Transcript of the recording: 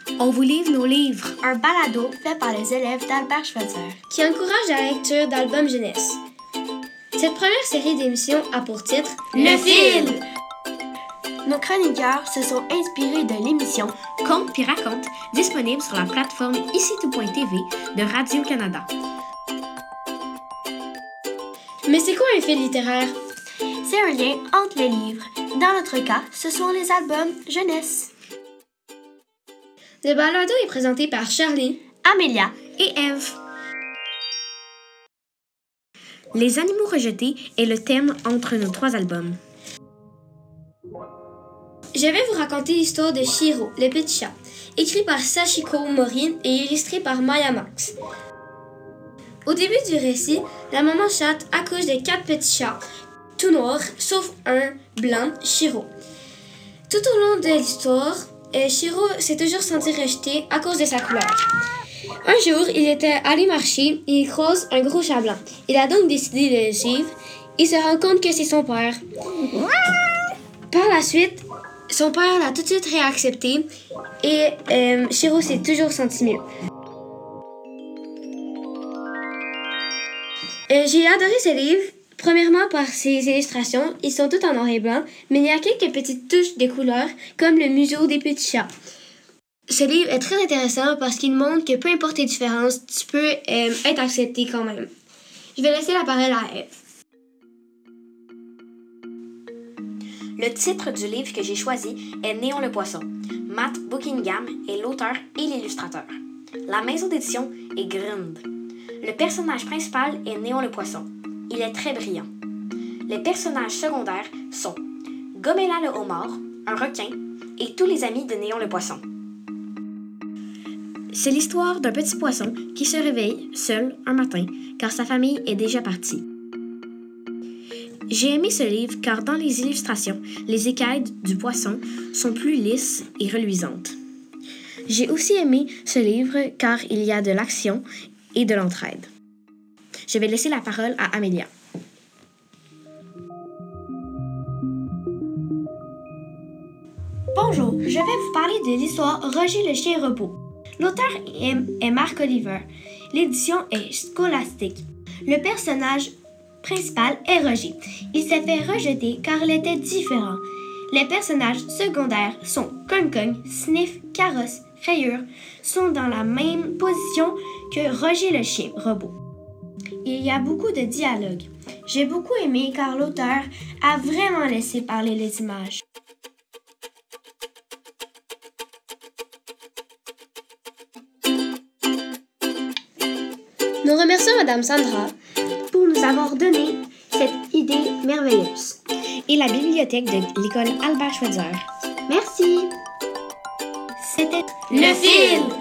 On vous livre nos livres. Un balado fait par les élèves d'Albert Schweitzer qui encourage la lecture d'albums jeunesse. Cette première série d'émissions a pour titre Le Fil. Nos chroniqueurs se sont inspirés de l'émission Conte puis raconte, disponible sur la plateforme IciTout.tv de Radio-Canada. Mais c'est quoi un fil littéraire? C'est un lien entre les livres. Dans notre cas, ce sont les albums jeunesse. Le balado est présenté par Charlie, Amélia et Ève. Les animaux rejetés est le thème entre nos 3 albums. Je vais vous raconter l'histoire de Shiro, le petit chat, écrit par Sachiko Mori et illustré par Maya Max. Au début du récit, la maman chatte accouche de 4 petits chats, tout noirs, sauf un blanc, Shiro. Tout au long de l'histoire, Shiro s'est toujours senti rejeté à cause de sa couleur. Un jour, il était allé marcher et il croise un gros chat blanc. Il a donc décidé de le suivre. Il se rend compte que c'est son père. Par la suite, son père l'a tout de suite réaccepté et Shiro s'est toujours senti mieux. J'ai adoré ce livre, premièrement par ses illustrations. Ils sont toutes en noir et blanc, mais il y a quelques petites touches de couleurs, comme le museau des petits chats. Ce livre est très intéressant parce qu'il montre que peu importe tes différences, tu peux être accepté quand même. Je vais laisser la parole à Ève. Le titre du livre que j'ai choisi est Néon le poisson. Matt Buckingham est l'auteur et l'illustrateur. La maison d'édition est Grind. Le personnage principal est Néon le poisson. Il est très brillant. Les personnages secondaires sont Gomela le homard, un requin, et tous les amis de Néon le poisson. C'est l'histoire d'un petit poisson qui se réveille seul un matin car sa famille est déjà partie. J'ai aimé ce livre car dans les illustrations, les écailles du poisson sont plus lisses et reluisantes. J'ai aussi aimé ce livre car il y a de l'action et de l'entraide. Je vais laisser la parole à Amélia. Bonjour, je vais vous parler de l'histoire Roger le chien robot. L'auteur est Marc Oliver. L'édition est scolastique. Le personnage principal est Roger. Il s'est fait rejeter car il était différent. Les personnages secondaires sont Kong, Sniff, Carrosse, Rayure sont dans la même position que Roger le chien robot. Il y a beaucoup de dialogues. J'ai beaucoup aimé car l'auteur a vraiment laissé parler les images. Nous remercions Madame Sandra pour nous avoir donné cette idée merveilleuse. Et la bibliothèque de l'école Albert Schweitzer. Merci. C'était Le Fil.